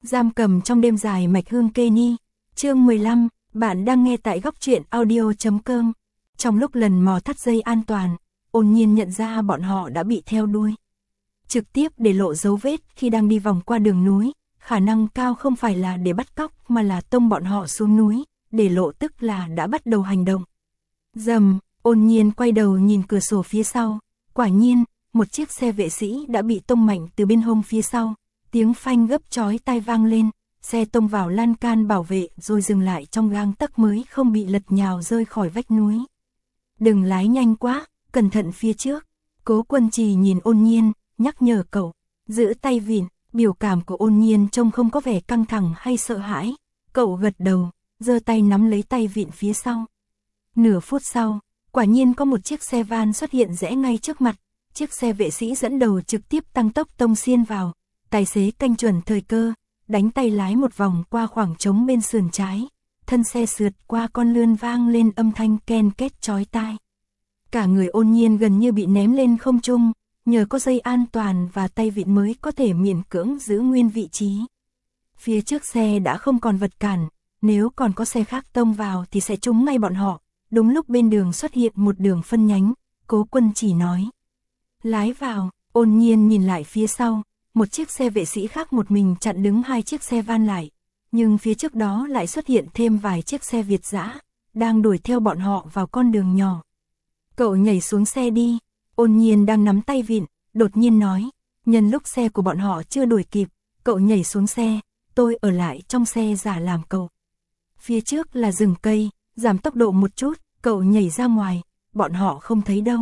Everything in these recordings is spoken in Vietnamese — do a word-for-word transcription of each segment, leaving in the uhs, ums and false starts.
Giam cầm trong đêm dài mạch hương kê ni. Chương mười lăm, bạn đang nghe tại góc truyện audio chấm com. Trong lúc lần mò thắt dây an toàn, Ôn Nhiên nhận ra bọn họ đã bị theo đuôi. Trực tiếp để lộ dấu vết khi đang đi vòng qua đường núi, khả năng cao không phải là để bắt cóc mà là tông bọn họ xuống núi, để lộ tức là đã bắt đầu hành động. Dầm, Ôn Nhiên quay đầu nhìn cửa sổ phía sau, quả nhiên, một chiếc xe vệ sĩ đã bị tông mạnh từ bên hông phía sau, tiếng phanh gấp chói tai vang lên, xe tông vào lan can bảo vệ rồi dừng lại trong gang tấc mới không bị lật nhào rơi khỏi vách núi. Đừng lái nhanh quá, cẩn thận phía trước. Cố Quân Trì nhìn Ôn Nhiên, nhắc nhở cậu, giữ tay vịn. Biểu cảm của Ôn Nhiên trông không có vẻ căng thẳng hay sợ hãi, cậu gật đầu, giơ tay nắm lấy tay vịn phía sau. Nửa phút sau, quả nhiên có một chiếc xe van xuất hiện rẽ ngay trước mặt, chiếc xe vệ sĩ dẫn đầu trực tiếp tăng tốc tông xiên vào, tài xế canh chuẩn thời cơ, đánh tay lái một vòng qua khoảng trống bên sườn trái, thân xe sượt qua con lươn vang lên âm thanh ken két chói tai. Cả người Ôn Nhiên gần như bị ném lên không trung, nhờ có dây an toàn và tay vịn mới có thể miễn cưỡng giữ nguyên vị trí. Phía trước xe đã không còn vật cản, nếu còn có xe khác tông vào thì sẽ trúng ngay bọn họ. Đúng lúc bên đường xuất hiện một đường phân nhánh, Cố Quân Chỉ nói. Lái vào, Ôn Nhiên nhìn lại phía sau, một chiếc xe vệ sĩ khác một mình chặn đứng hai chiếc xe van lại, nhưng phía trước đó lại xuất hiện thêm vài chiếc xe Việt dã, đang đuổi theo bọn họ vào con đường nhỏ. Cậu nhảy xuống xe đi. Ôn Nhiên đang nắm tay vịn, đột nhiên nói, nhân lúc xe của bọn họ chưa đuổi kịp, cậu nhảy xuống xe, tôi ở lại trong xe giả làm cậu. Phía trước là rừng cây, giảm tốc độ một chút, cậu nhảy ra ngoài, bọn họ không thấy đâu.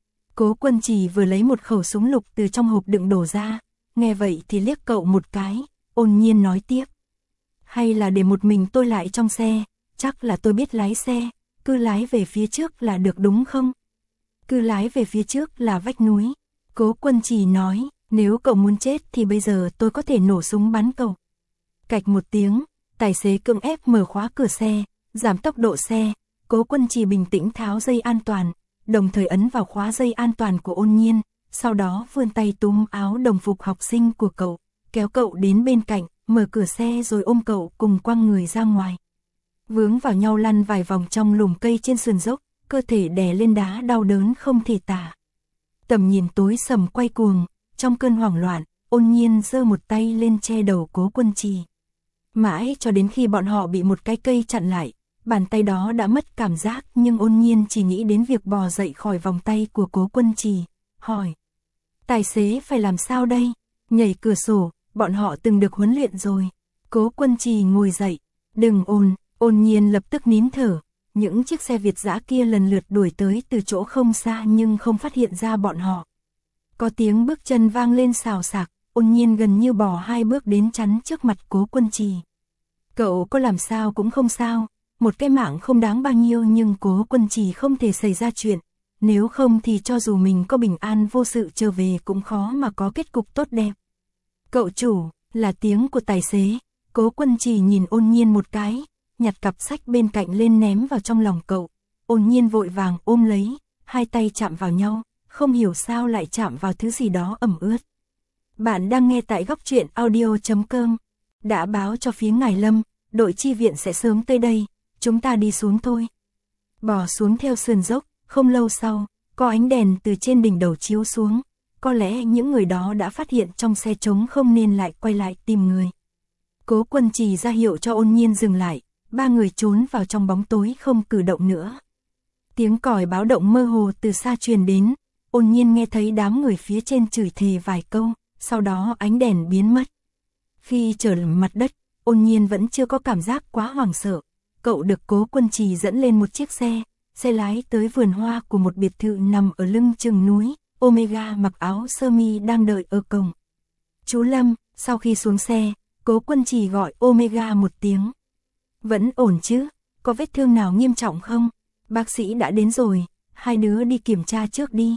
Cố Quân Trì vừa lấy một khẩu súng lục từ trong hộp đựng đổ ra, nghe vậy thì liếc cậu một cái, Ôn Nhiên nói tiếp. Hay là để một mình tôi lại trong xe, chắc là tôi biết lái xe, cứ lái về phía trước là được đúng không? Cứ lái về phía trước là vách núi. Cố Quân Trì nói, nếu cậu muốn chết thì bây giờ tôi có thể nổ súng bắn cậu. Cạch một tiếng, tài xế cưỡng ép mở khóa cửa xe, giảm tốc độ xe, Cố Quân Trì bình tĩnh tháo dây an toàn, đồng thời ấn vào khóa dây an toàn của Ôn Nhiên, sau đó vươn tay túm áo đồng phục học sinh của cậu, kéo cậu đến bên cạnh, mở cửa xe rồi ôm cậu cùng quăng người ra ngoài. Vướng vào nhau lăn vài vòng trong lùm cây trên sườn dốc, cơ thể đè lên đá đau đớn không thể tả. Tầm nhìn tối sầm quay cuồng, trong cơn hoảng loạn, Ôn Nhiên giơ một tay lên che đầu Cố Quân Trì. Mãi cho đến khi bọn họ bị một cái cây chặn lại, bàn tay đó đã mất cảm giác nhưng Ôn Nhiên chỉ nghĩ đến việc bò dậy khỏi vòng tay của Cố Quân Trì, hỏi. Tài xế phải làm sao đây? Nhảy cửa sổ, bọn họ từng được huấn luyện rồi. Cố Quân Trì ngồi dậy, đừng ồn, Ôn Nhiên lập tức nín thở. Những chiếc xe Việt dã kia lần lượt đuổi tới từ chỗ không xa nhưng không phát hiện ra bọn họ. Có tiếng bước chân vang lên xào xạc, Ôn Nhiên gần như bò hai bước đến chắn trước mặt Cố Quân Trì. Cậu có làm sao cũng không sao, một cái mạng không đáng bao nhiêu nhưng Cố Quân Trì không thể xảy ra chuyện, nếu không thì cho dù mình có bình an vô sự trở về cũng khó mà có kết cục tốt đẹp. Cậu chủ, là tiếng của tài xế, Cố Quân Trì nhìn Ôn Nhiên một cái, nhặt cặp sách bên cạnh lên ném vào trong lòng cậu. Ôn Nhiên vội vàng ôm lấy, hai tay chạm vào nhau, không hiểu sao lại chạm vào thứ gì đó ẩm ướt. Bạn đang nghe tại góc truyện audio chấm com. Đã báo cho phía Ngải Lâm, đội chi viện sẽ sớm tới đây, chúng ta đi xuống thôi. Bò xuống theo sườn dốc, không lâu sau, có ánh đèn từ trên đỉnh đầu chiếu xuống. Có lẽ những người đó đã phát hiện trong xe trống không nên lại quay lại tìm người. Cố Quân Trì ra hiệu cho Ôn Nhiên dừng lại. Ba người trốn vào trong bóng tối không cử động nữa. Tiếng còi báo động mơ hồ từ xa truyền đến, Ôn Nhiên nghe thấy đám người phía trên chửi thề vài câu, sau đó ánh đèn biến mất. Khi trở lại mặt đất, Ôn Nhiên vẫn chưa có cảm giác quá hoảng sợ. Cậu được Cố Quân Trì dẫn lên một chiếc xe, xe lái tới vườn hoa của một biệt thự nằm ở lưng chừng núi. Omega mặc áo sơ mi đang đợi ở cổng. Chú Lâm, sau khi xuống xe, Cố Quân Trì gọi Omega một tiếng. Vẫn ổn chứ, có vết thương nào nghiêm trọng không? Bác sĩ đã đến rồi, hai đứa đi kiểm tra trước đi.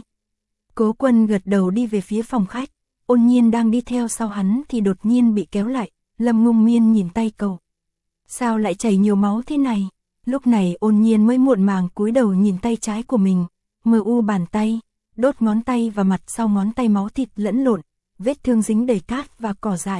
Cố Quân gật đầu đi về phía phòng khách, Ôn Nhiên đang đi theo sau hắn thì đột nhiên bị kéo lại, Lâm Ngung Miên nhìn tay cậu. Sao lại chảy nhiều máu thế này? Lúc này Ôn Nhiên mới muộn màng cúi đầu nhìn tay trái của mình, mờ u bàn tay, đốt ngón tay và mặt sau ngón tay máu thịt lẫn lộn, vết thương dính đầy cát và cỏ dại,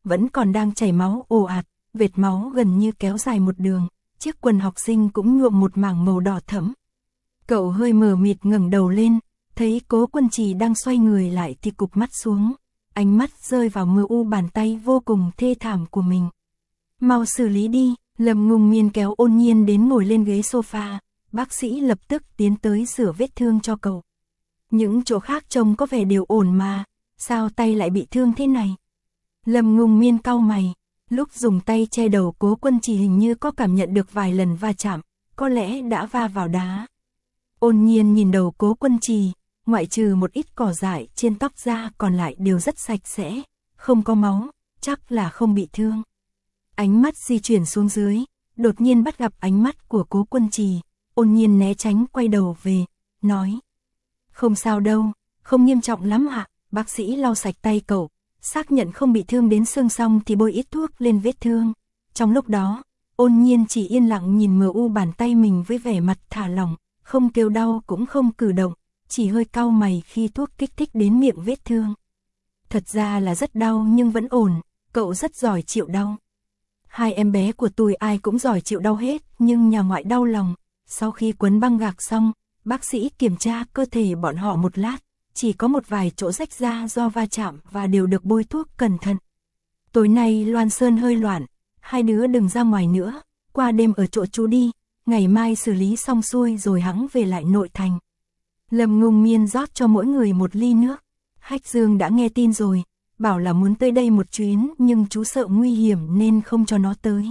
vẫn còn đang chảy máu ồ ạt, vệt máu gần như kéo dài một đường, chiếc quần học sinh cũng nhuộm một mảng màu đỏ thẫm. Cậu hơi mờ mịt ngẩng đầu lên, thấy Cố Quân Trì đang xoay người lại thì cụp mắt xuống, ánh mắt rơi vào mờ u bàn tay vô cùng thê thảm của mình. Mau xử lý đi, Lâm Ngùng Miên kéo Ôn Nhiên đến ngồi lên ghế sofa, bác sĩ lập tức tiến tới rửa vết thương cho cậu. Những chỗ khác trông có vẻ đều ổn mà, sao tay lại bị thương thế này? Lâm Ngùng Miên cau mày, lúc dùng tay che đầu Cố Quân Trì hình như có cảm nhận được vài lần va chạm, có lẽ đã va vào đá. Ôn Nhiên nhìn đầu Cố Quân Trì, ngoại trừ một ít cỏ dại trên tóc ra còn lại đều rất sạch sẽ, không có máu, chắc là không bị thương. Ánh mắt di chuyển xuống dưới, đột nhiên bắt gặp ánh mắt của Cố Quân Trì, Ôn Nhiên né tránh quay đầu về, nói. Không sao đâu, không nghiêm trọng lắm ạ, bác sĩ lau sạch tay cậu, xác nhận không bị thương đến xương xong thì bôi ít thuốc lên vết thương. Trong lúc đó, Ôn Nhiên chỉ yên lặng nhìn mờ u bàn tay mình với vẻ mặt thả lỏng, không kêu đau cũng không cử động, chỉ hơi cau mày khi thuốc kích thích đến miệng vết thương. Thật ra là rất đau nhưng vẫn ổn, cậu rất giỏi chịu đau. Hai em bé của tôi ai cũng giỏi chịu đau hết, nhưng nhà ngoại đau lòng. Sau khi quấn băng gạc xong, bác sĩ kiểm tra cơ thể bọn họ một lát, chỉ có một vài chỗ rách ra do va chạm và đều được bôi thuốc cẩn thận. Tối nay Loan Sơn hơi loạn, hai đứa đừng ra ngoài nữa, qua đêm ở chỗ chú đi, ngày mai xử lý xong xuôi rồi hẵng về lại nội thành. Lâm Ngùng Miên rót cho mỗi người một ly nước. Hách Dương đã nghe tin rồi, bảo là muốn tới đây một chuyến nhưng chú sợ nguy hiểm nên không cho nó tới.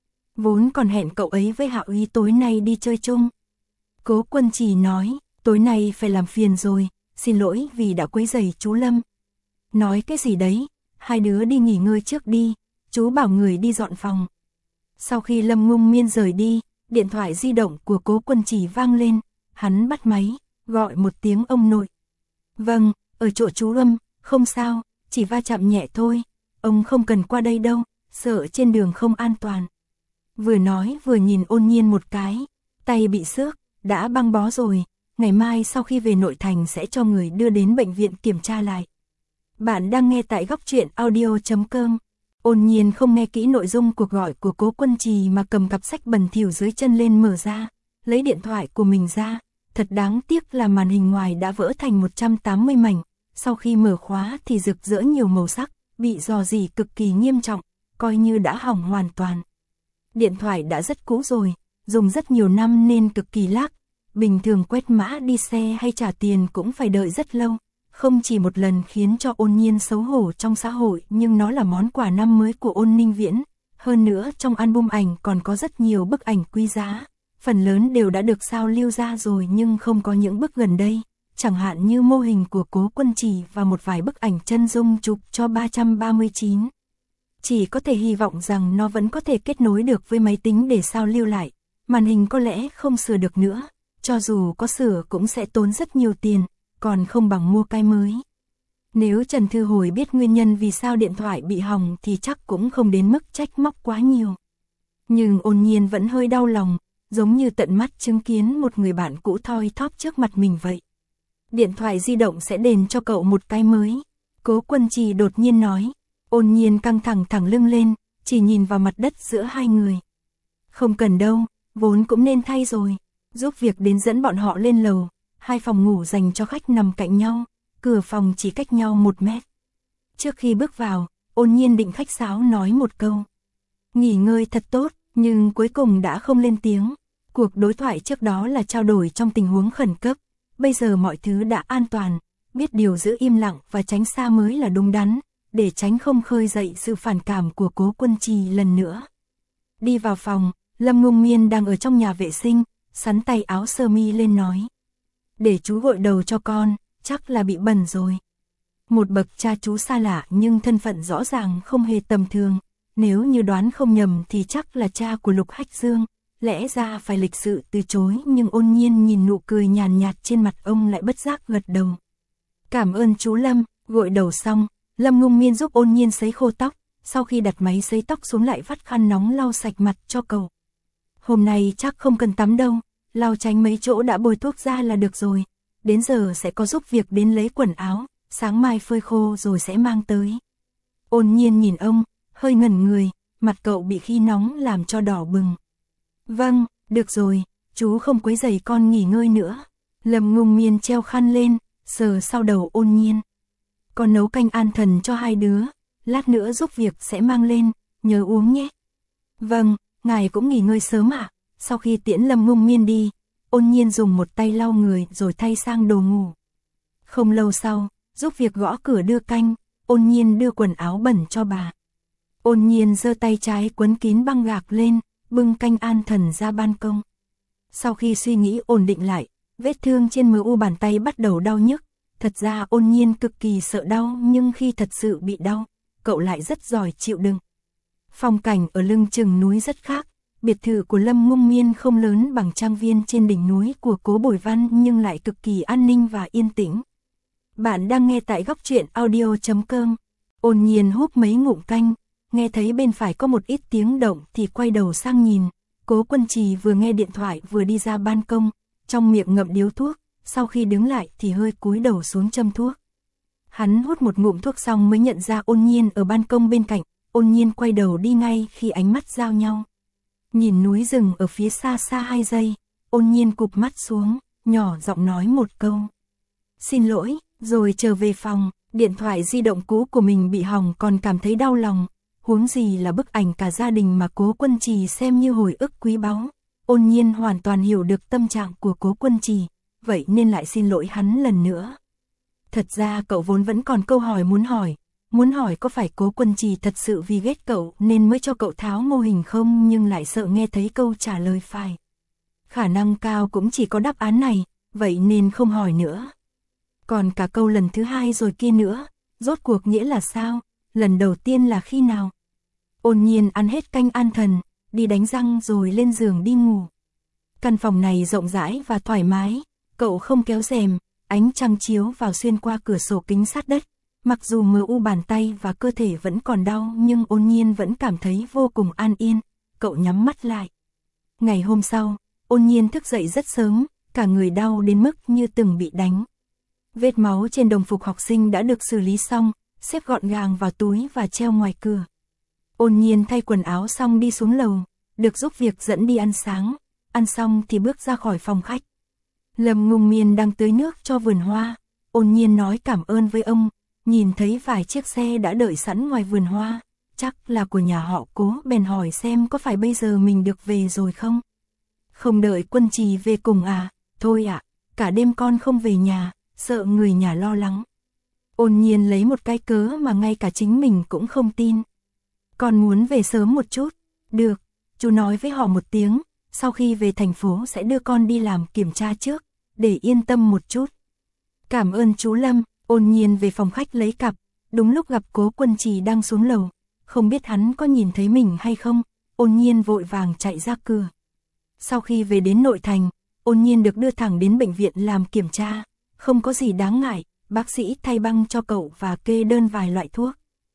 Vốn còn hẹn cậu ấy với Hạo Ý tối nay đi chơi chung. Cố Quân Trì nói, tối nay phải làm phiền rồi, xin lỗi vì đã quấy rầy chú Lâm. Nói cái gì đấy, hai đứa đi nghỉ ngơi trước đi, chú bảo người đi dọn phòng. Sau khi Lâm Ngùng Miên rời đi, điện thoại di động của Cố Quân Trì vang lên, hắn bắt máy, gọi một tiếng ông nội. Vâng, ở chỗ chú Lâm, không sao, chỉ va chạm nhẹ thôi, ông không cần qua đây đâu, sợ trên đường không an toàn. Vừa nói vừa nhìn Ôn Nhiên một cái, tay bị xước, đã băng bó rồi, ngày mai sau khi về nội thành sẽ cho người đưa đến bệnh viện kiểm tra lại. Bạn đang nghe tại góc truyện audio chấm com. Ôn Nhiên không nghe kỹ nội dung cuộc gọi của Cố Quân Trì mà cầm cặp sách bẩn thỉu dưới chân lên mở ra, lấy điện thoại của mình ra, thật đáng tiếc là màn hình ngoài đã vỡ thành một trăm tám mươi mảnh, sau khi mở khóa thì rực rỡ nhiều màu sắc, bị rò rỉ cực kỳ nghiêm trọng, coi như đã hỏng hoàn toàn. Điện thoại đã rất cũ rồi, dùng rất nhiều năm nên cực kỳ lag, bình thường quét mã đi xe hay trả tiền cũng phải đợi rất lâu, không chỉ một lần khiến cho Ôn Nhiên xấu hổ trong xã hội nhưng nó là món quà năm mới của Ôn Ninh Viễn, hơn nữa trong album ảnh còn có rất nhiều bức ảnh quý giá, phần lớn đều đã được sao lưu ra rồi nhưng không có những bức gần đây, chẳng hạn như mô hình của Cố Quân Trì và một vài bức ảnh chân dung chụp cho ba trăm ba mươi chín. Chỉ có thể hy vọng rằng nó vẫn có thể kết nối được với máy tính để sao lưu lại, màn hình có lẽ không sửa được nữa, cho dù có sửa cũng sẽ tốn rất nhiều tiền, còn không bằng mua cái mới. Nếu Trần Thư Hồi biết nguyên nhân vì sao điện thoại bị hỏng thì chắc cũng không đến mức trách móc quá nhiều. Nhưng Ôn Nhiên vẫn hơi đau lòng, giống như tận mắt chứng kiến một người bạn cũ thoi thóp trước mặt mình vậy. Điện thoại di động sẽ đền cho cậu một cái mới. Cố Quân Trì đột nhiên nói. Ôn Nhiên căng thẳng thẳng lưng lên, chỉ nhìn vào mặt đất giữa hai người. Không cần đâu, vốn cũng nên thay rồi. Giúp việc đến dẫn bọn họ lên lầu, hai phòng ngủ dành cho khách nằm cạnh nhau, cửa phòng chỉ cách nhau một mét. Trước khi bước vào, Ôn Nhiên định khách sáo nói một câu. Nghỉ ngơi thật tốt, nhưng cuối cùng đã không lên tiếng. Cuộc đối thoại trước đó là trao đổi trong tình huống khẩn cấp, bây giờ mọi thứ đã an toàn, biết điều giữ im lặng và tránh xa mới là đúng đắn, để tránh không khơi dậy sự phản cảm của Cố Quân Trì lần nữa. Đi vào phòng, Lâm Ngùng Miên đang ở trong nhà vệ sinh, sắn tay áo sơ mi lên nói. Để chú gội đầu cho con, chắc là bị bẩn rồi. Một bậc cha chú xa lạ nhưng thân phận rõ ràng không hề tầm thường, nếu như đoán không nhầm thì chắc là cha của Lục Hách Dương, lẽ ra phải lịch sự từ chối nhưng Ôn Nhiên nhìn nụ cười nhàn nhạt trên mặt ông lại bất giác gật đầu. Cảm ơn chú Lâm, gội đầu xong, Lâm Ngùng Miên giúp Ôn Nhiên sấy khô tóc, sau khi đặt máy sấy tóc xuống lại vắt khăn nóng lau sạch mặt cho cậu. Hôm nay chắc không cần tắm đâu, lau tránh mấy chỗ đã bôi thuốc ra là được rồi, đến giờ sẽ có giúp việc đến lấy quần áo, sáng mai phơi khô rồi sẽ mang tới. Ôn Nhiên nhìn ông, hơi ngẩn người, mặt cậu bị khí nóng làm cho đỏ bừng. Vâng, được rồi, chú không quấy rầy con nghỉ ngơi nữa. Lâm Ngung Miên treo khăn lên, sờ sau đầu Ôn Nhiên. Con nấu canh an thần cho hai đứa, lát nữa giúp việc sẽ mang lên, nhớ uống nhé. Vâng, ngài cũng nghỉ ngơi sớm ạ. Sau khi tiễn Lâm Ngung Miên đi, Ôn Nhiên dùng một tay lau người rồi thay sang đồ ngủ. Không lâu sau, giúp việc gõ cửa đưa canh, Ôn Nhiên đưa quần áo bẩn cho bà. Ôn Nhiên giơ tay trái quấn kín băng gạc lên, bưng canh an thần ra ban công. Sau khi suy nghĩ ổn định lại, vết thương trên mờ u bàn tay bắt đầu đau nhức. Thật ra Ôn Nhiên cực kỳ sợ đau, nhưng khi thật sự bị đau, cậu lại rất giỏi chịu đựng. Phong cảnh ở lưng chừng núi rất khác, biệt thự của Lâm Ngung Miên không lớn bằng trang viên trên đỉnh núi của Cố Bồi Văn nhưng lại cực kỳ an ninh và yên tĩnh. Bạn đang nghe tại góc truyện audio chấm com. Ôn Nhiên húp mấy ngụm canh, nghe thấy bên phải có một ít tiếng động thì quay đầu sang nhìn. Cố Quân Trì vừa nghe điện thoại vừa đi ra ban công, trong miệng ngậm điếu thuốc, sau khi đứng lại thì hơi cúi đầu xuống châm thuốc. Hắn hút một ngụm thuốc xong mới nhận ra Ôn Nhiên ở ban công bên cạnh, Ôn Nhiên quay đầu đi ngay khi ánh mắt giao nhau. Nhìn núi rừng ở phía xa xa hai giây, Ôn Nhiên cụp mắt xuống, nhỏ giọng nói một câu. Xin lỗi, rồi trở về phòng, điện thoại di động cũ của mình bị hỏng còn cảm thấy đau lòng. Huống gì là bức ảnh cả gia đình mà Cố Quân Trì xem như hồi ức quý báu. Ôn Nhiên hoàn toàn hiểu được tâm trạng của Cố Quân Trì, vậy nên lại xin lỗi hắn lần nữa. Thật ra cậu vốn vẫn còn câu hỏi muốn hỏi, muốn hỏi có phải Cố Quân Trì thật sự vì ghét cậu nên mới cho cậu tháo mô hình không, nhưng lại sợ nghe thấy câu trả lời phải. Khả năng cao cũng chỉ có đáp án này, vậy nên không hỏi nữa. Còn cả câu lần thứ hai rồi kia nữa, rốt cuộc nghĩa là sao, lần đầu tiên là khi nào? Ôn Nhiên ăn hết canh an thần, đi đánh răng rồi lên giường đi ngủ. Căn phòng này rộng rãi và thoải mái, cậu không kéo rèm, ánh trăng chiếu vào xuyên qua cửa sổ kính sát đất. Mặc dù mờ u bàn tay và cơ thể vẫn còn đau nhưng Ôn Nhiên vẫn cảm thấy vô cùng an yên, cậu nhắm mắt lại. Ngày hôm sau, Ôn Nhiên thức dậy rất sớm, cả người đau đến mức như từng bị đánh. Vết máu trên đồng phục học sinh đã được xử lý xong, xếp gọn gàng vào túi và treo ngoài cửa. Ôn Nhiên thay quần áo xong đi xuống lầu, được giúp việc dẫn đi ăn sáng, ăn xong thì bước ra khỏi phòng khách. Lâm Ngung Miên đang tưới nước cho vườn hoa, Ôn Nhiên nói cảm ơn với ông, nhìn thấy vài chiếc xe đã đợi sẵn ngoài vườn hoa, chắc là của nhà họ Cố, bèn hỏi xem có phải bây giờ mình được về rồi không. Không đợi Quân Trì về cùng à, thôi ạ, cả đêm con không về nhà, sợ người nhà lo lắng. Ôn Nhiên lấy một cái cớ mà ngay cả chính mình cũng không tin. Con muốn về sớm một chút, được, chú nói với họ một tiếng, sau khi về thành phố sẽ đưa con đi làm kiểm tra trước, để yên tâm một chút. Cảm ơn chú Lâm. Ôn Nhiên về phòng khách lấy cặp, đúng lúc gặp Cố Quân Trì đang xuống lầu, không biết hắn có nhìn thấy mình hay không, Ôn Nhiên vội vàng chạy ra cửa. Sau khi về đến nội thành, Ôn Nhiên được đưa thẳng đến bệnh viện làm kiểm tra, không có gì đáng ngại, bác sĩ thay băng cho cậu và kê đơn vài loại thuốc.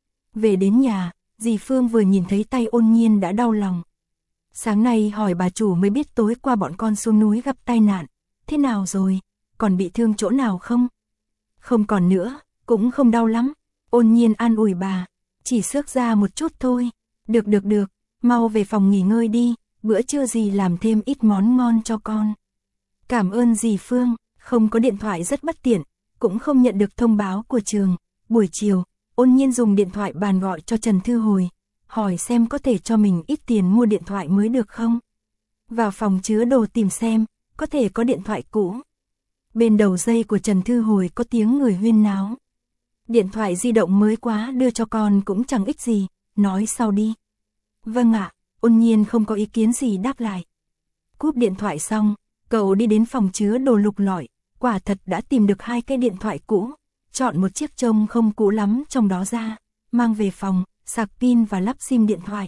Về đến nhà, dì Phương vừa nhìn thấy tay Ôn Nhiên đã đau lòng. Sáng nay hỏi bà chủ mới biết tối qua bọn con xuống núi gặp tai nạn, thế nào rồi, còn bị thương chỗ nào không? Không còn nữa, cũng không đau lắm. Ôn Nhiên an ủi bà, chỉ xước ra một chút thôi. Được được được, mau về phòng nghỉ ngơi đi, bữa trưa dì làm thêm ít món ngon cho con. Cảm ơn dì Phương, không có điện thoại rất bất tiện, cũng không nhận được thông báo của trường. Buổi chiều, Ôn Nhiên dùng điện thoại bàn gọi cho Trần Thư Hồi, hỏi xem có thể cho mình ít tiền mua điện thoại mới được không. Vào phòng chứa đồ tìm xem, có thể có điện thoại cũ. Bên đầu dây của Trần Thư Hồi có tiếng người huyên náo. Điện thoại di động mới quá, đưa cho con cũng chẳng ích gì, nói sau đi. Vâng ạ, Ôn Nhiên không có ý kiến gì đáp lại. Cúp điện thoại xong, cậu đi đến phòng chứa đồ lục lọi, quả thật đã tìm được hai cái điện thoại cũ, chọn một chiếc trông không cũ lắm trong đó ra, mang về phòng, sạc pin và lắp sim điện thoại.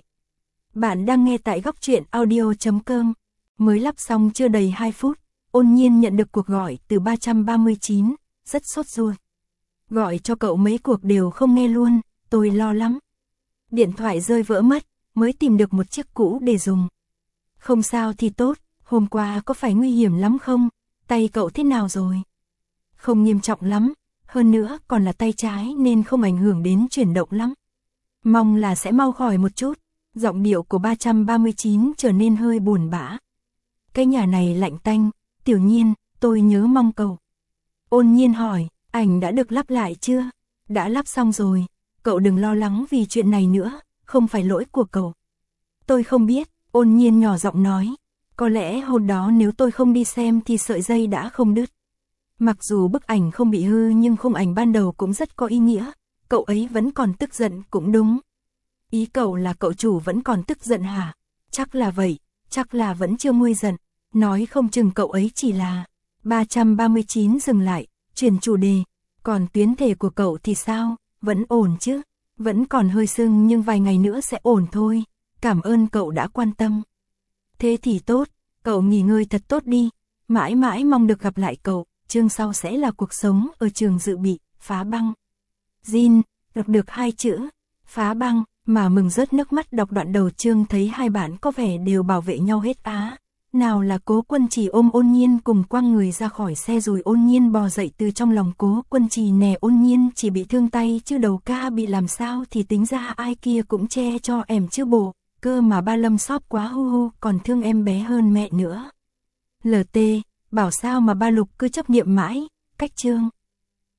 Bạn đang nghe tại góc truyện audio chấm com. Mới lắp xong chưa đầy hai phút, Ôn Nhiên nhận được cuộc gọi từ ba ba chín, rất sốt ruột. Gọi cho cậu mấy cuộc đều không nghe luôn, tôi lo lắm. Điện thoại rơi vỡ mất, mới tìm được một chiếc cũ để dùng. Không sao thì tốt, hôm qua có phải nguy hiểm lắm không? Tay cậu thế nào rồi? Không nghiêm trọng lắm, hơn nữa còn là tay trái nên không ảnh hưởng đến chuyển động lắm. Mong là sẽ mau khỏi một chút. Giọng điệu của ba trăm ba mươi chín trở nên hơi buồn bã. Cái nhà này lạnh tanh, Tiểu Nhiên, tôi nhớ Mong cậu. Ôn Nhiên hỏi, ảnh đã được lắp lại chưa? Đã lắp xong rồi, cậu đừng lo lắng vì chuyện này nữa, không phải lỗi của cậu. Tôi không biết, Ôn Nhiên nhỏ giọng nói, có lẽ hôm đó nếu tôi không đi xem thì sợi dây đã không đứt. Mặc dù bức ảnh không bị hư nhưng khung ảnh ban đầu cũng rất có ý nghĩa, cậu ấy vẫn còn tức giận cũng đúng. Ý cậu là cậu chủ vẫn còn tức giận hả? Chắc là vậy, chắc là vẫn chưa nguôi giận, nói không chừng cậu ấy chỉ là... ba trăm ba mươi chín dừng lại, chuyển chủ đề, còn tuyến thể của cậu thì sao, vẫn ổn chứ? Vẫn còn hơi sưng nhưng vài ngày nữa sẽ ổn thôi, cảm ơn cậu đã quan tâm. Thế thì tốt, cậu nghỉ ngơi thật tốt đi, mãi mãi mong được gặp lại cậu, chương sau sẽ là cuộc sống ở trường dự bị, phá băng. Jin, đọc được hai chữ, phá băng, mà mừng rớt nước mắt đọc đoạn đầu chương thấy hai bạn có vẻ đều bảo vệ nhau hết á. Nào là Cố Quân Trì ôm Ôn Nhiên cùng quăng người ra khỏi xe rồi Ôn Nhiên bò dậy từ trong lòng Cố Quân Trì nè, Ôn Nhiên chỉ bị thương tay chứ đầu ca bị làm sao thì tính ra ai kia cũng che cho em chứ bộ, cơ mà ba Lâm xóp quá hu hu còn thương em bé hơn mẹ nữa. lờ tê, bảo sao mà ba Lục cứ chấp niệm mãi, cách chương.